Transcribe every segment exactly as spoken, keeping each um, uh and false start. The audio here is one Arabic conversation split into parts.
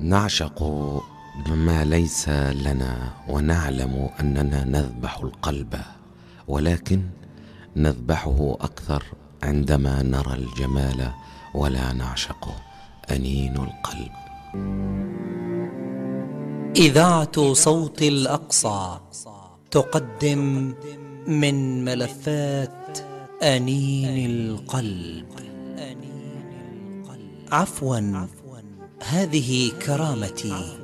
نعشق ما ليس لنا ونعلم أننا نذبح القلب، ولكن نذبحه أكثر عندما نرى الجمال ولا نعشقه. أنين القلب. إذاعة صوت الأقصى تقدم من ملفات أنين القلب. عفوا، هذه كرامتي.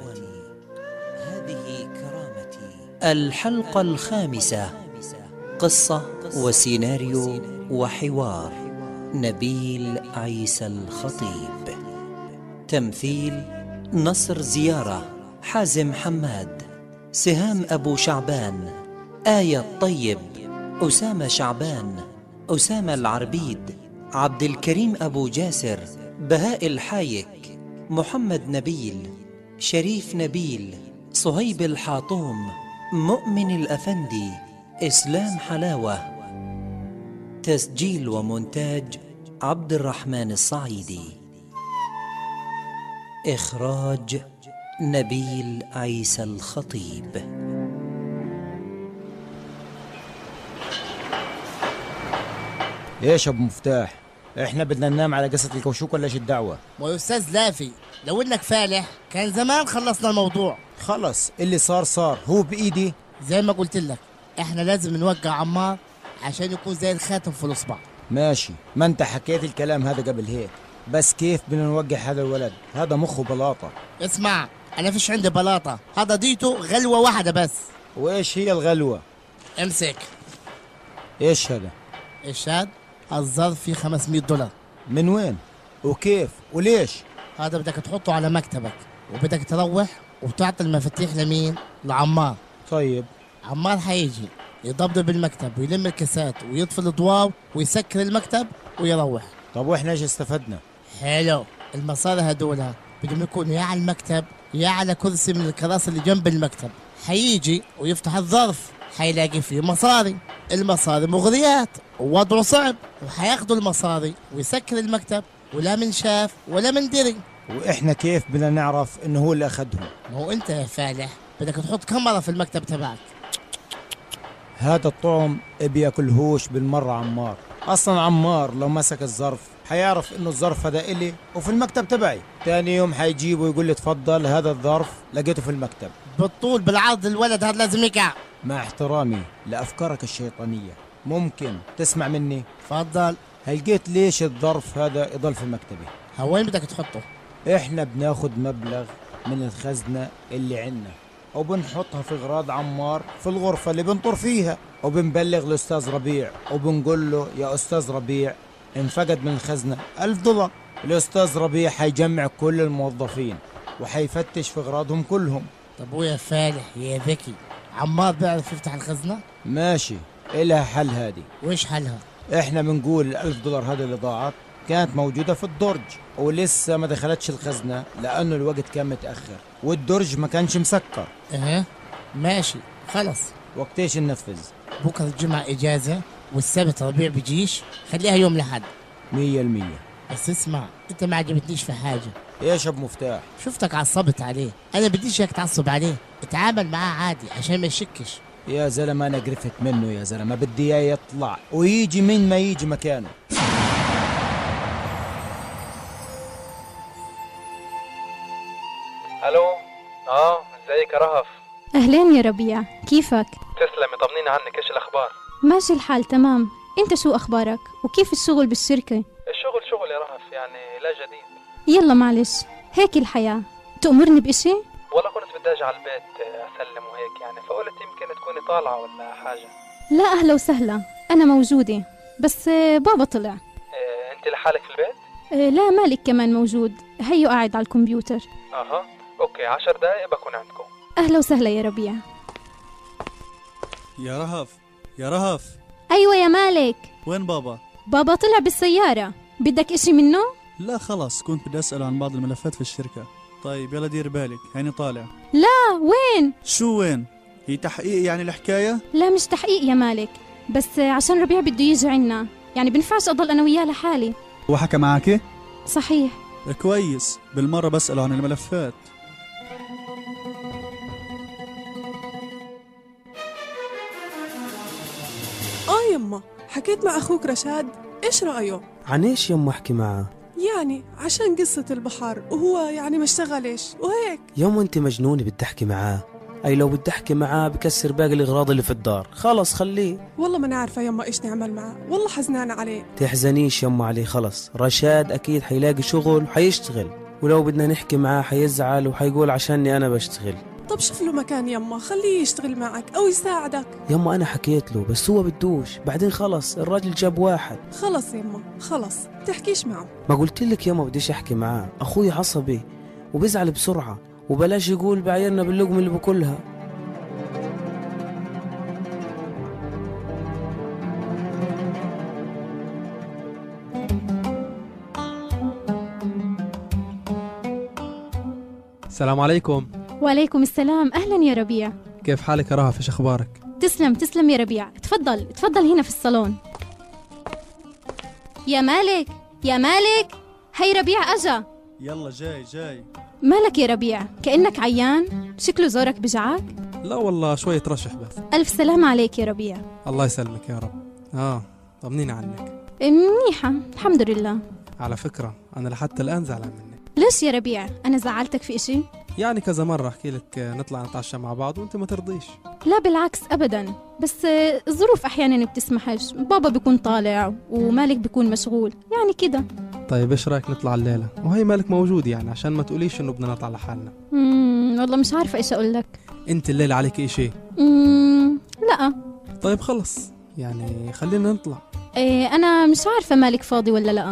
الحلقة الخامسة، قصة وسيناريو وحوار نبيل عيسى الخطيب. تمثيل: نصر زيارة، حازم حماد، سهام أبو شعبان، آية الطيب، أسامة شعبان، أسامة العربيد، عبد الكريم أبو جاسر، بهاء الحايك، محمد نبيل، شريف نبيل، صهيب الحاطوم، مؤمن الأفندي، إسلام حلاوة. تسجيل ومونتاج عبد الرحمن الصعيدي. إخراج نبيل عيسى الخطيب. ايش ابو مفتاح؟ احنا بدنا ننام على قصة الكوشوك ولا ايش الدعوة؟ ما يا استاذ لافي، لو انك فالح كان زمان خلصنا الموضوع. خلص، اللي صار صار، هو بايدي. زي ما قلت لك، احنا لازم نوقع عمار عشان يكون زي الخاتم في الاصبع. ماشي، ما انت حكيت الكلام هذا قبل هيك، بس كيف بدنا نوقع هذا الولد؟ هذا مخه بلاطة. اسمع، انا فيش عندي بلاطة، هذا ديته غلوة واحدة بس. وايش هي الغلوة؟ امسك. ايش هذا؟ ايش هاد؟ الظرف فيه خمسمية دولار. من وين؟ وكيف؟ وليش؟ هذا بدك تحطه على مكتبك، وبدك تروح وبتعطي المفاتيح لمين؟ لعمار. طيب. عمار حيجي يضبضب بالمكتب ويلم الكاسات ويطفي الاضواء ويسكر المكتب ويروح. طب واحنا ايش استفدنا؟ حلو، المصاري هدول بدهم يكونوا يا على المكتب يا على كرسي من الكراسي اللي جنب المكتب. حيجي ويفتح الظرف، حيلاقي فيه مصاري. المصاري مغريات ووضعه صعب، وحياخدوا المصاري ويسكر المكتب، ولا من شاف ولا من دري. واحنا كيف بدنا نعرف انه هو اللي اخذهم؟ ما هو انت يا فالح بدك تحط كاميرا في المكتب تبعك. هذا الطعم بياكلهوش بالمرة عمار. اصلا عمار لو مسك الظرف حيعرف انه الظرف هذا الي وفي المكتب تبعي. تاني يوم حيجيبه ويقول لي تفضل هذا الظرف لقيته في المكتب. بالطول بالعرض الولد هذا لازم يقع. مع احترامي لافكارك الشيطانية، ممكن تسمع مني؟ تفضل. هلقيت ليش الظرف هذا يضل في مكتبي؟ هوين بدك تحطه؟ احنا بناخد مبلغ من الخزنة اللي عنا وبنحطها في غراض عمار في الغرفة اللي بنطر فيها، وبنبلغ الأستاذ ربيع وبنقول له يا أستاذ ربيع انفقد من الخزنة ألف دولار. الأستاذ ربيع حيجمع كل الموظفين وحيفتش في غراضهم كلهم. طب ويا فالح يا ذكي، عمار بيعرف يفتح الخزنة؟ ماشي، إلها حل هادي. وإيش حلها؟ احنا بنقول الألف دولار هذا اللي ضاعت كانت موجودة في الدرج ولسه ما دخلتش الخزنة لأنه الوقت كان متأخر والدرج ما كانش مسكر. اها ماشي خلص. وقتيش ننفذ؟ بكرة الجمعة إجازة والسبت ربيع بيجيش، خليها يوم لحد. مية المية. بس اسمع، انت ما عجبتنيش في حاجة. ايش ابو مفتاح؟ شفتك عصبت عليه، انا بديش هيك تعصب عليه، اتعامل معاه عادي عشان ما يشكش. يا زلمة انا قرفت منه يا زلمة، بدي اياه يطلع ويجي من ما يجي مكانه. الو. اه ازيك يا رهف؟ اهلين يا ربيع، كيفك؟ تسلمي، طمنيني عنك، ايش الاخبار؟ ماشي الحال تمام. انت شو اخبارك وكيف الشغل بالشركة؟ الشغل شغل يا رهف، يعني لا جديد. يلا معلش، هيك الحياة. تأمرني بإشي؟ والله كنت بدي اجي على البيت اسلم وهيك يعني، فقلت يمكن تكوني طالعة ولا حاجة. لا أهلا وسهلا، أنا موجودة، بس بابا طلع. إيه، انت لحالك في البيت؟ إيه لا، مالك كمان موجود، هيو قاعد على الكمبيوتر. اها اوكي، عشر دقايق بكون عندكم. أهلا وسهلا يا ربيع. يا رهف يا رهف. أيوة يا مالك. وين بابا؟ بابا طلع بالسيارة، بدك إشي منه؟ لا خلاص، كنت بدي أسأل عن بعض الملفات في الشركة. طيب يلا دير بالك، هيني طالع. لا وين؟ شو وين؟ هي تحقيق يعني الحكاية؟ لا مش تحقيق يا مالك، بس عشان ربيع بده يجي عنا، يعني بنفعش أضل أنا وياه لحالي. هو حكى معك؟ صحيح. كويس، بالمرة بسأله عن الملفات. يما، حكيت مع أخوك رشاد، إيش رأيه؟ عن إيش يما أحكي معاه؟ يعني عشان قصة البحر وهو يعني ما اشتغلش وهيك. يما أنت مجنونة بدي أحكي معاه، أي لو بدي أحكي معاه بكسر باقي الأغراض اللي في الدار، خلص خليه. والله ما نعرفة يما إيش نعمل معاه، والله حزنانة عليه. تحزنيش يما عليه، خلص رشاد أكيد حيلاقي شغل وحيشتغل، ولو بدنا نحكي معاه حيزعل وحيقول عشاني أنا بشتغل. طب شوف له مكان يما، خليه يشتغل معك أو يساعدك. يما أنا حكيت له بس هو بدوش، بعدين خلص الراجل جاب واحد. خلص يما خلص، تحكيش معه. ما قلت لك يما بديش أحكي معاه، أخوي عصبي وبيزعل بسرعة، وبلاش يقول بعيرنا باللقمة اللي بكلها. السلام عليكم. وعليكم السلام، أهلا يا ربيع. كيف حالك يا رهف؟ إيش أخبارك؟ تسلم تسلم يا ربيع، تفضل تفضل هنا في الصالون. يا مالك يا مالك، هي ربيع أجا. يلا جاي جاي. مالك يا ربيع؟ كأنك عيان، شكله زورك بجعك؟ لا والله شوية رشح بس. ألف سلامة عليك يا ربيع. الله يسلمك يا رب. آه طمنيني عنك. منيحة الحمد لله. على فكرة أنا لحتى الآن زعلان منك. ليش يا ربيع؟ أنا زعلتك في إشي؟ يعني كذا مرة أحكي لك نطلع نتعشى مع بعض وأنت ما ترضيش. لا بالعكس أبدا، بس الظروف أحيانا بتسمحش، بابا بيكون طالع ومالك بيكون مشغول، يعني كده. طيب إيش رأيك نطلع الليلة؟ وهي مالك موجود يعني عشان ما تقوليش إنه بدنا نطلع لحالنا. امم والله مش عارفة إيش أقول لك. أنت الليلة عليك إشي؟ امم لا. طيب خلص يعني خلينا نطلع. إيه أنا مش عارفة مالك فاضي ولا لا.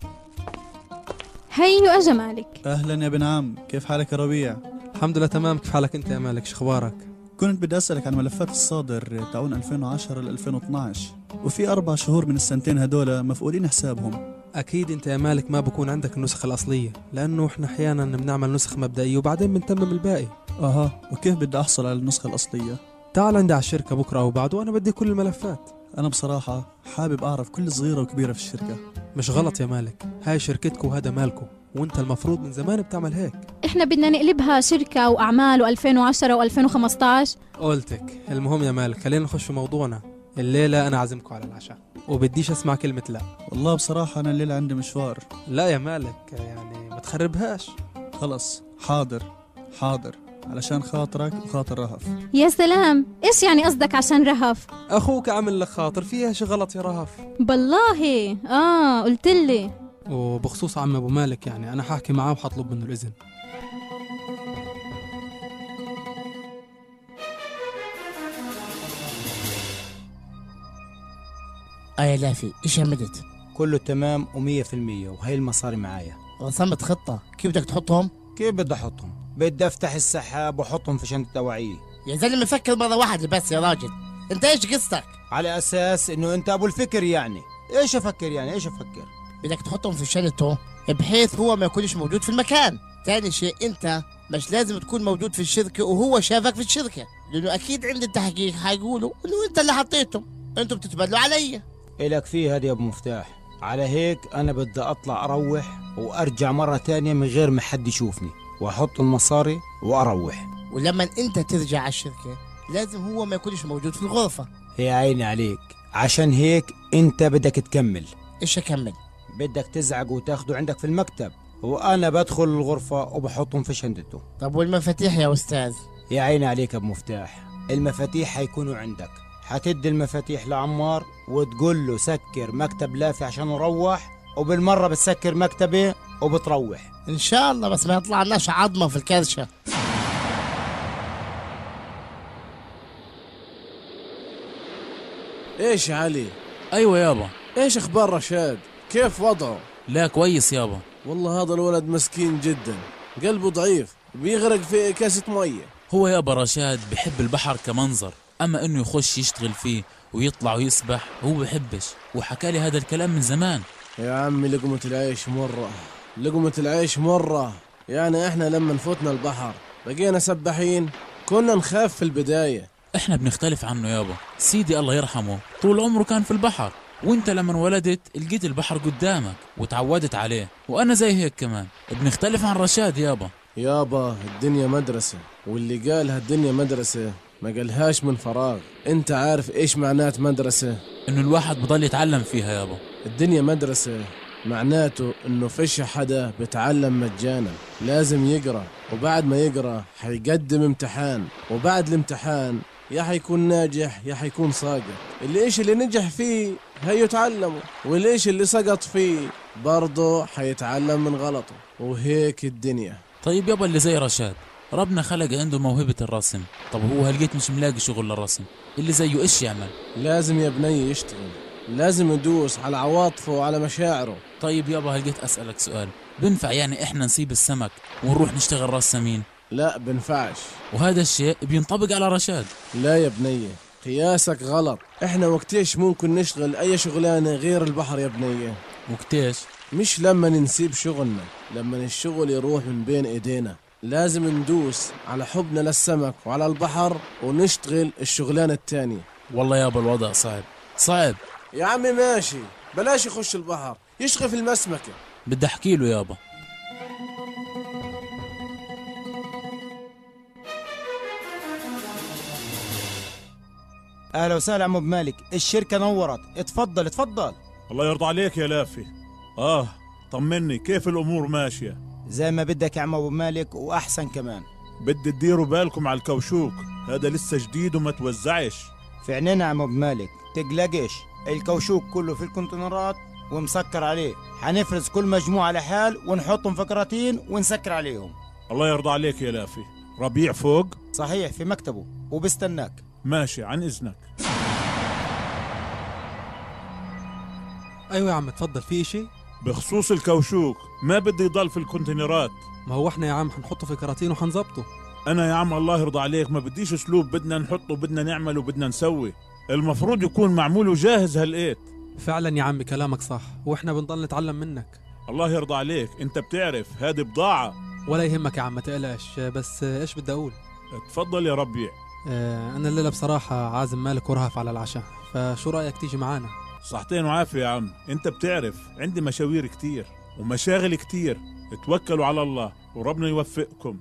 هيو أجا مالك. أهلا يا ابن عم، كيف حالك يا ربيع؟ الحمد لله تمام، كيف حالك أنت يا مالك؟ شو أخبارك؟ كنت بدي أسألك عن ملفات الصادر تاعون ألفين وعشرة ل ألفين واثناشر، وفي أربع شهور من السنتين هدول مفقودين حسابهم. أكيد أنت يا مالك ما بكون عندك النسخ الأصلية، لأنه إحنا أحيانا بنعمل نسخ مبدئية وبعدين بنتمم الباقي. أها، وكيف بدي أحصل على النسخة الأصلية؟ تعال عندي على الشركة بكرة أو بعد وأنا بدي كل الملفات. أنا بصراحة حابب أعرف كل صغيرة وكبيرة في الشركة. مش غلط يا مالك، هاي شركتكم وهذا مالكم، وانت المفروض من زمان بتعمل هيك. احنا بدنا نقلبها شركة وأعمال وألفين وعشرة وألفين وخمسطعش. قلتك. المهم يا مالك خلينا نخش في موضوعنا. الليلة أنا عازمكم على العشاء وبديش أسمع كلمة لا. والله بصراحة أنا الليلة عندي مشوار. لا يا مالك يعني ما تخربهاش. خلص حاضر حاضر، علشان خاطرك وخاطر رهف. يا سلام، إيش يعني قصدك عشان رهف؟ أخوك عامل لك خاطر، فيها شي غلط يا رهف؟ بالله آه قلت لي. وبخصوص عم أبو مالك يعني أنا حاحكي معاه وحطلب منه الإذن. أي لافي، إيش عملت؟ كله تمام ومية في المية، وهي المصاري معايا. رسمت خطة، كيف بدك تحطهم؟ كيف بدي أحطهم؟ بدي أفتح السحاب وأحطهم في شنطة دواعية. يا زلمة فكر مرة واحدة بس يا راجل، أنت إيش قصتك؟ على أساس إنه أنت أبو الفكر يعني. إيش أفكر يعني إيش أفكر؟ بدك تحطهم في شنطته بحيث هو ما يكونش موجود في المكان. ثاني شيء أنت مش لازم تكون موجود في الشركة وهو شافك في الشركة، لأنه أكيد عند التحقيق حيقولوا إنه أنت اللي حطيتهم، أنتوا بتتبادلوا علي. إلك فيه هذا يا أبو مفتاح. على هيك أنا بدي أطلع أروح وأرجع مرة تانية من غير ما حد يشوفني، وأحط المصاري وأروح. ولما أنت ترجع على الشركة لازم هو ما يكونش موجود في الغرفة. يا عيني عليك، عشان هيك أنت بدك تكمل. إيش أكمل؟ بدك تزعق وتاخده عندك في المكتب، وأنا بدخل الغرفة وبحطهم في شنطته. طب والمفاتيح يا أستاذ؟ يا عيني عليك يا أبو مفتاح، المفاتيح حيكونوا عندك. حتدي المفاتيح لعمار وتقول له سكر مكتب لافي عشان نروح، وبالمرة بتسكر مكتبي وبتروح إن شاء الله، بس ما يطلع لناش عظمة في الكرشة. ايش يا علي؟ ايوه يابا. ايش اخبار رشاد؟ كيف وضعه؟ لا كويس يابا. والله هذا الولد مسكين جدا، قلبه ضعيف بيغرق في كاسة مية. هو يابا رشاد بحب البحر كمنظر، اما انه يخش يشتغل فيه ويطلع ويسبح هو بحبش، وحكى لي هذا الكلام من زمان. يا عمي لقمة العيش مرة، لقمة العيش مرة. يعني احنا لما نفوتنا البحر بقينا سباحين، كنا نخاف في البداية. احنا بنختلف عنه يابا، سيدي الله يرحمه طول عمره كان في البحر، وانت لما ولدت لقيت البحر قدامك وتعودت عليه، وانا زي هيك كمان. بنختلف عن رشاد يابا. يابا الدنيا مدرسة، واللي قالها الدنيا مدرسة ما قالهاش من فراغ. انت عارف ايش معنات مدرسة؟ انه الواحد بضل يتعلم فيها يابا. الدنيا مدرسة، معناته انه فيش حدا بتعلم مجانا، لازم يقرأ، وبعد ما يقرأ حيقدم امتحان، وبعد الامتحان يا حيكون ناجح يا حيكون ساقط. الاشي اللي نجح فيه هيتعلمه، والاشي اللي سقط فيه برضه حيتعلم من غلطه، وهيك الدنيا. طيب يابا اللي زي رشاد ربنا خلق عنده موهبة الرسم، طب هو هلقيت مش ملاقي شغل للرسم، اللي زيه ايش يعمل؟ لازم يا بني يشتغل، لازم يدوس على عواطفه وعلى مشاعره. طيب يابا هلقيت اسألك سؤال، بنفع يعني احنا نسيب السمك ونروح نشتغل رسامين؟ لا بنفعش، وهذا الشيء بينطبق على رشاد. لا يا بنية، قياسك غلط. احنا وقتيش ممكن نشتغل اي شغلانة غير البحر يا بنية؟ وقتيش؟ مش لما نسيب شغلنا، لما الشغل يروح من بين ايدينا. لازم ندوس على حبنا للسمك وعلى البحر ونشتغل الشغلانة التانية. والله يابا الوضع صعب صعب. يا عمي ماشي، بلاش يخش البحر، يشغل في المسمكة. بدي احكي له يابا. اهلا وسهلا عم ابو مالك، الشركة نورت، اتفضل اتفضل. الله يرضى عليك يا لافي. اه طمني، كيف الامور ماشية؟ زي ما بدك يا عم ابو مالك واحسن كمان. بدي تديروا بالكم على الكوشوك، هذا لسه جديد وما توزعش. في عينينا يا عم ابو مالك، تقلقش، الكوشوك كله في الكونتينرات ومسكر عليه، حنفرز كل مجموعة لحال ونحطهم في كراتين ونسكر عليهم. الله يرضى عليك يا لافي. ربيع فوق؟ صحيح في مكتبه وبستناك. ماشي عن اذنك. ايوه يا عم اتفضل، في اشي؟ بخصوص الكوشوك ما بدي يضل في الكونتينرات. ما هو احنا يا عم حنحطه في كراتين وحنظبطه. انا يا عم الله يرضى عليك ما بديش اسلوب بدنا نحطه بدنا نعمل وبدنا نسوي، المفروض يكون معمول وجاهز هالقيت. فعلا يا عم كلامك صح، واحنا بنضل نتعلم منك. الله يرضى عليك، انت بتعرف هذه بضاعة. ولا يهمك يا عم ما تقلقش، بس ايش بدي اقول؟ تفضل يا ربيع. اه انا الليلة بصراحة عازم مالك ورهف على العشاء، فشو رأيك تيجي معانا؟ صحتين وعافية يا عم، انت بتعرف عندي مشاوير كتير ومشاغل كتير، اتوكلوا على الله وربنا يوفقكم.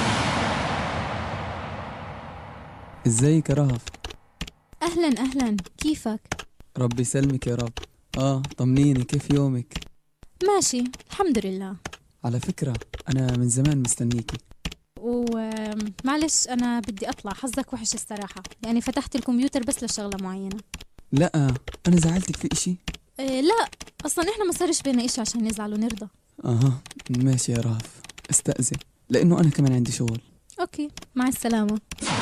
ازيك يا رهف؟ أهلا أهلا، كيفك؟ ربي يسلمك يا رب. اه طمنيني، كيف يومك؟ ماشي الحمد لله. على فكرة أنا من زمان مستنيكي. ومعلش أنا بدي أطلع، حظك وحش الصراحة، يعني فتحت الكمبيوتر بس لشغلة معينة. لا أنا زعلتك في إشي؟ إيه لا، أصلا إحنا ما صارش بينا إشي عشان نزعل ونرضى. أها ماشي يا رهف، استأذن لأنه أنا كمان عندي شغل. أوكي مع السلامة.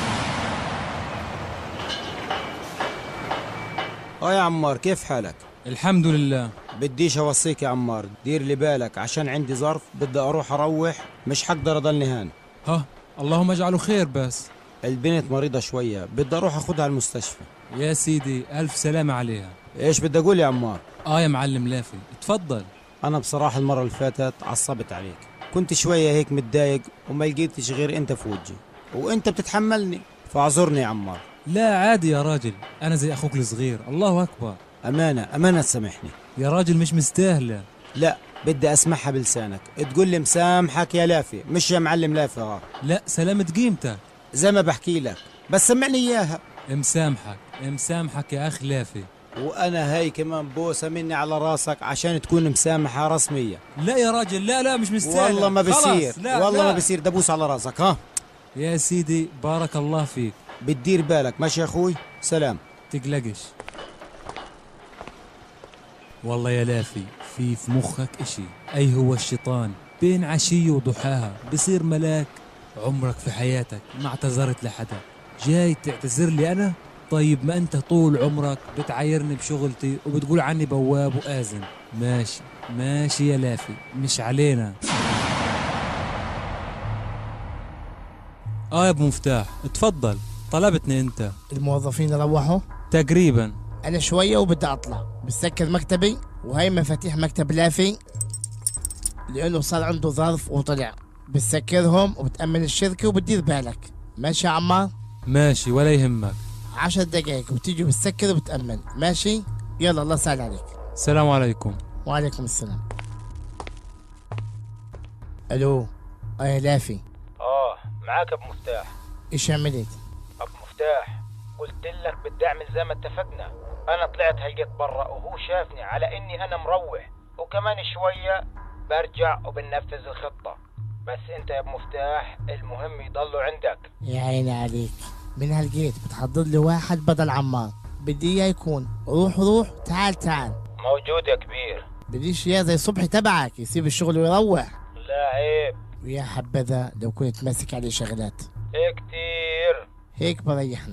اه يا عمار كيف حالك؟ الحمد لله. بديش اوصيك يا عمار، دير لي بالك عشان عندي ظرف بدي اروح اروح، مش حقدر اضلني هان. ها اللهم اجعله خير. بس البنت مريضة شوية، بدي اروح اخدها على المستشفى. يا سيدي الف سلامة عليها. ايش بدي اقول يا عمار؟ اه يا معلم لافي اتفضل. انا بصراحة المرة اللي فاتت عصبت عليك، كنت شوية هيك متضايق وما لقيتش غير انت في وجهي، وانت بتتحملني، فاعذرني يا عمار. لا عادي يا راجل، انا زي اخوك الصغير. الله اكبر. امانة امانة تسامحني يا راجل، مش مستاهلة. لا بدي اسمعها بلسانك، تقول لي مسامحك يا لافي، مش يا معلم لافي. اه لا سلامة قيمتك زي ما بحكي لك، بس سمعني اياها. مسامحك مسامحك يا اخ لافي. وانا هاي كمان بوسه مني على راسك عشان تكون مسامحه رسميه. لا يا راجل، لا لا مش مستاهل. والله ما بصير، والله لا. ما بصير، دبوس على راسك. ها يا سيدي بارك الله فيك. بتدير بالك ماشي يا اخوي؟ سلام. تقلقش. والله يا لافي في في مخك اشي، اي هو الشيطان بين عشية وضحاها بصير ملاك. عمرك في حياتك ما اعتذرت لحدا، جاي تعتذر لي انا؟ طيب ما انت طول عمرك بتعايرني بشغلتي وبتقول عني بواب وآذن. ماشي ماشي يا لافي، مش علينا. اه يا ابو مفتاح اتفضل، طلبتني انت. الموظفين روحوا تقريبا. انا شويه وبدي اطلع، بسكر مكتبي وهي مفاتيح مكتب لافي لانه صار عنده ظرف وطلع، بتسكرهم وبتأمن الشركه وبتدير بالك. ماشي يا عمار؟ ماشي ولا يهمك. عشر دقايق وبتيجي بتسكر وبتأمن. ماشي يلا الله يسهل عليك. السلام عليكم. وعليكم السلام. الو اه يا لافي. اه معاك ابو مفتاح. ايش عملت؟ ابو مفتاح قلت لك بدي اعمل زي ما اتفقنا. انا طلعت هيجت برا وهو شافني على اني انا مروح، وكمان شوية برجع وبنفذ الخطة. بس انت يا مفتاح المهم يضلوا عندك. يا عيني عليك، من هالجيت بتحضر لي واحد بدل عمار. بدي اياه يكون روح روح تعال تعال. موجود يا كبير. بديش اياه زي صبحي تبعك يسيب الشغل ويروح. لا عيب. ويا حبذا لو كنت ماسك عليه شغلات. ايه كتير. هيك بريحنا.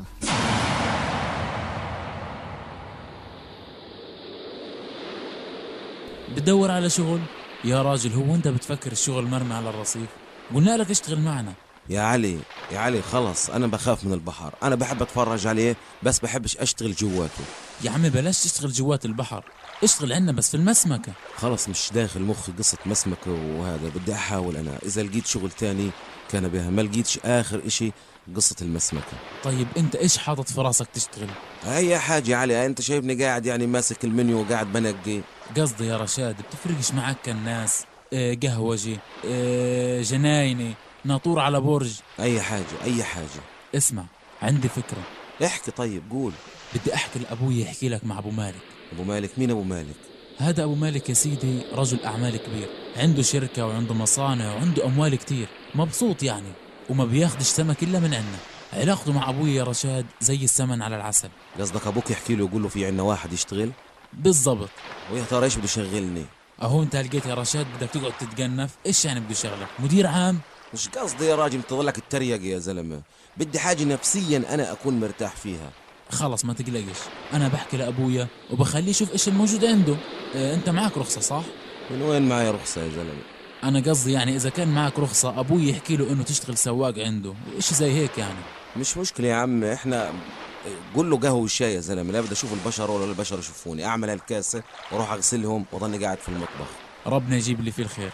بتدور على شغل؟ يا راجل هو انت بتفكر الشغل مرمي على الرصيف؟ قلنا لك اشتغل معنا. يا علي يا علي خلص، انا بخاف من البحر، انا بحب اتفرج عليه بس بحبش اشتغل جواته. يا عمي بلاش تشتغل جوات البحر، اشتغل عنا بس في المسمكة. خلص مش داخل مخي قصة مسمكة وهذا، بدي احاول انا، اذا لقيت شغل تاني كان بها، ما لقيتش اخر اشي قصة المسمكة. طيب انت ايش حاطط في راسك تشتغل؟ اي حاجة يا علي، انت شايفني قاعد يعني ماسك المنيو وقاعد بنقي. قصدي يا رشاد بتفرقش معك كالناس، اه قهوجي، اه جنايني، ناطور على برج، اي حاجة اي حاجة. اسمع عندي فكرة. احكي طيب قول. بدي احكي لابوي يحكي لك مع ابو مالك. ابو مالك مين ابو مالك؟ هذا ابو مالك يا سيدي رجل اعمال كبير، عنده شركة وعنده مصانع وعنده اموال كتير، مبسوط يعني وما بياخدش سمك الا من عنا. علاقته مع ابوي يا رشاد زي السمن على العسل. قصدك ابوك يحكي له يقول له في عنا واحد يشتغل؟ بالضبط. ويا ترى ايش بده يشغلني؟ اهو انت لقيت يا رشاد بدك تقعد تتجنف، ايش يعني بده يشغلك؟ مدير عام؟ مش قصدي يا راجل تضلك التريق يا زلمه، بدي حاجه نفسيا انا اكون مرتاح فيها. خلص ما تقلقش، انا بحكي لابويا وبخليه يشوف ايش الموجود عنده. اه انت معك رخصه صح؟ من وين معي رخصه يا زلمه؟ انا قصدي يعني اذا كان معك رخصه ابوي يحكي له انه تشتغل سواق عنده، ايش زي هيك يعني. مش مشكله يا عم، احنا قول له قهوه وشاي يا زلمه، لا بدي اشوف البشر ولا البشر يشوفوني. اعمل هالكاسه واروح اغسلهم واضلني قاعد في المطبخ. ربنا يجيب لي فيه الخير.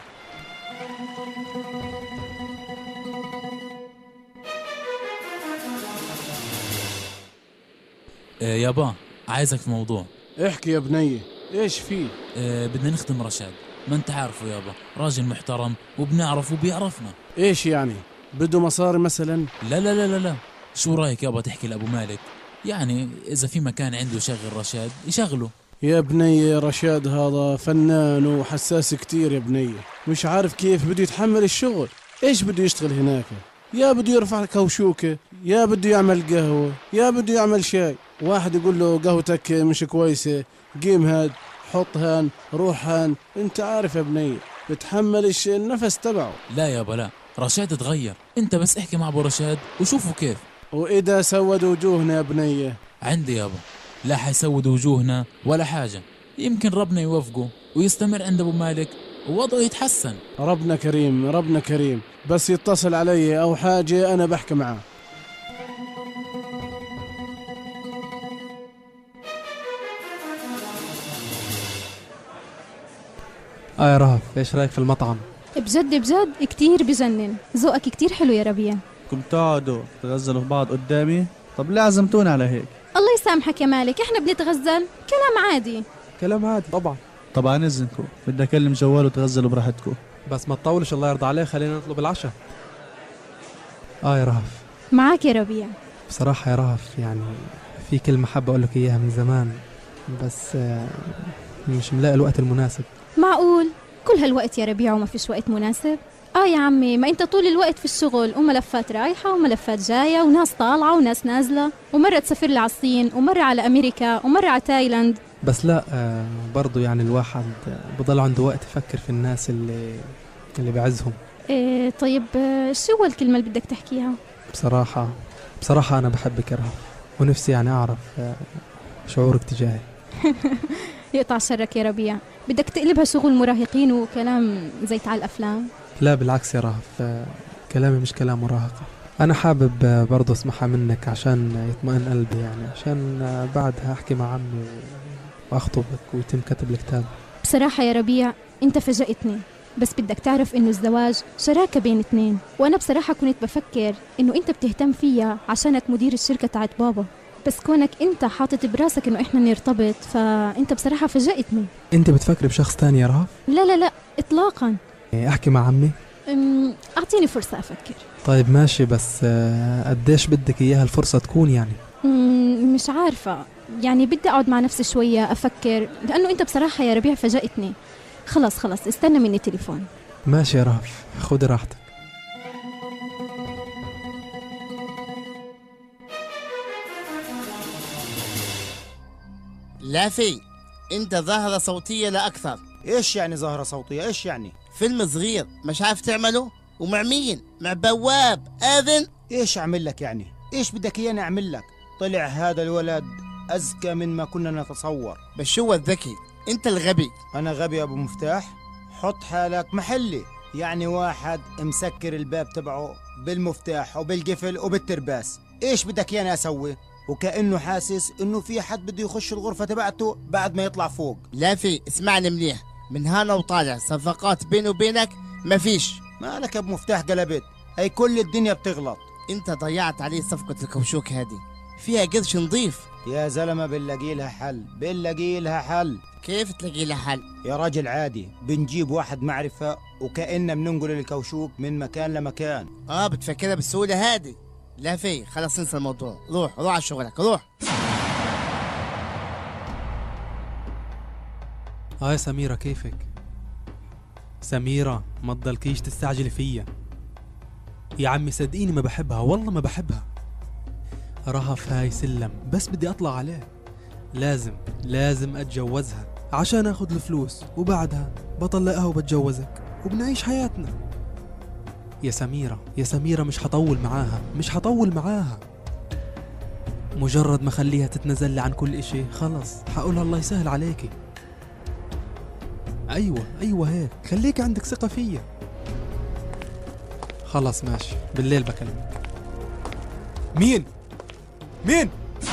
آه يابا عايزك في موضوع. احكي يا بني، ايش فيه؟ آه بدنا نخدم رشاد، ما انت عارفه يابا راجل محترم وبنعرفه وبيعرفنا. ايش يعني بده مصاري مثلا؟ لا لا لا لا لا، شو رايك يابا تحكي لابو مالك يعني اذا في مكان عنده يشغل رشاد يشغله. يا بني رشاد هذا فنان وحساس كتير يا بني، مش عارف كيف بده يتحمل الشغل. ايش بده يشتغل هناك؟ يا بده يرفع كوشوكة، يا بده يعمل قهوة، يا بده يعمل شاي. واحد يقول له قهوتك مش كويسة، قيم هاد حط هان روح هان. انت عارف يا بني بتحملش النفس تبعه. لا يابا لا، رشاد تغير، انت بس احكي مع ابو رشاد وشوفوا كيف. واذا سود وجوهنا يا بنية؟ عندي يابا لا حيسود وجوهنا ولا حاجة، يمكن ربنا يوفقه ويستمر عند ابو مالك ووضعه يتحسن. ربنا كريم ربنا كريم، بس يتصل علي او حاجة انا بحكي معاه. اه يا رهف ايش رايك في المطعم؟ بجد بجد كتير بجنن، ذوقك كتير حلو يا ربيع. كنتوا تقعدوا تغزلوا في بعض قدامي؟ طب ليه عزمتونا على هيك؟ الله يسامحك يا مالك، احنا بنتغزل كلام عادي. كلام عادي طبعا. طبعا اذنكم، بدي اكلم جوال وتغزلوا براحتكم. بس ما تطولش الله يرضى عليك، خلينا نطلب العشاء. اه يا رهف معك يا ربيع. بصراحة يا رهف يعني في كلمة حابة اقول لك اياها من زمان، بس مش ملاقي الوقت المناسب. معقول؟ كل هالوقت يا ربيع وما فيش وقت مناسب؟ اه يا عمي، ما انت طول الوقت في الشغل وملفات رايحة وملفات جاية وناس طالعة وناس نازلة، ومرة تسافر لي على الصين ومرة على أمريكا ومرة على تايلاند. بس لا آه برضو يعني الواحد بضل عنده وقت يفكر في الناس اللي اللي بعزهم. إيه طيب آه شو هو الكلمة اللي بدك تحكيها؟ بصراحة بصراحة أنا بحبك يا رهف، ونفسي يعني أعرف آه شعورك تجاهي. يقطع شرك يا ربيع، بدك تقلبها شغل مراهقين وكلام زي تعال الأفلام؟ لا بالعكس يا رهف، كلامي مش كلام مراهقة. أنا حابب برضو اسمعها منك عشان يطمئن قلبي، يعني عشان بعدها أحكي مع عمي وأخطبك ويتم كتب الكتاب. بصراحة يا ربيع أنت فاجأتني، بس بدك تعرف إنه الزواج شراكة بين اثنين، وأنا بصراحة كنت بفكر إنه أنت بتهتم فيها عشانك مدير الشركة تاعت بابا، بس كونك أنت حاطط براسك إنه إحنا نرتبط، فأنت بصراحة فاجأتني. أنت بتفكر بشخص تاني يا رهف؟ لا لا لا إطلاقا. أحكي مع عمي؟ أعطيني فرصة أفكر. طيب ماشي، بس قديش بدك إياها الفرصة تكون يعني؟ مش عارفة، يعني بدي أقعد مع نفسي شوية أفكر، لأنه أنت بصراحة يا ربيع فاجأتني. خلاص خلاص استنى مني تليفون. ماشي يا رهف، خد راحتك. لا في انت ظاهرة صوتية لا اكثر. ايش يعني ظاهرة صوتية؟ ايش يعني؟ فيلم صغير مش عارف تعمله؟ ومع مين؟ مع بواب اذن. ايش اعمل لك يعني؟ ايش بدك اياني اعمل لك؟ طلع هذا الولد اذكى من ما كنا نتصور. بس شو الذكي؟ انت الغبي. انا غبي يا ابو مفتاح؟ حط حالك محلي، يعني واحد مسكر الباب تبعه بالمفتاح وبالقفل وبالترباس، ايش بدك اياني اسوي؟ وكأنه حاسس انه في حد بده يخش الغرفة تبعته بعد ما يطلع فوق. لا في اسمعني مليح، من هنا وطالع صفقات بيني وبينك مفيش. مالك يا ابو مفتاح قلبت؟ هي كل الدنيا بتغلط. انت ضيعت عليه صفقة الكوشوك هذه، فيها قرش نظيف. يا زلمة بنلاقي لها حل، بنلاقي لها حل. كيف تلاقي لها حل؟ يا راجل عادي، بنجيب واحد معرفة وكأننا بننقل الكوشوك من مكان لمكان. اه بتفكرها بالسهولة هذه؟ لا في خلاص انسى الموضوع، روح روح على شغلك روح. اه يا سميرة كيفك؟ سميرة ما تضلكيش تستعجلي فيا يا عمي، صدقيني ما بحبها والله ما بحبها. رهف هاي سلم بس بدي اطلع عليه، لازم لازم اتجوزها عشان اخذ الفلوس وبعدها بطلقها وبتجوزك وبنعيش حياتنا. يا سميرة يا سميرة مش حطول معاها، مش حطول معاها، مجرد ما خليها تتنزل لي عن كل اشي خلص حقولها الله يسهل عليكي. ايوه ايوه هيك، خليك عندك ثقة فيا. خلاص ماشي، بالليل بكلمك. مين؟ مين؟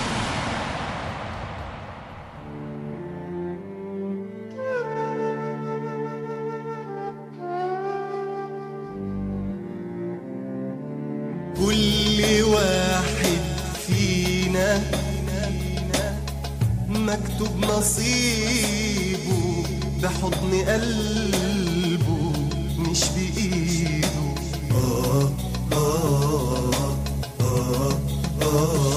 كل واحد فينا مكتوب نصيبه بحضن قلبه مش بإيده. آه آه آه آه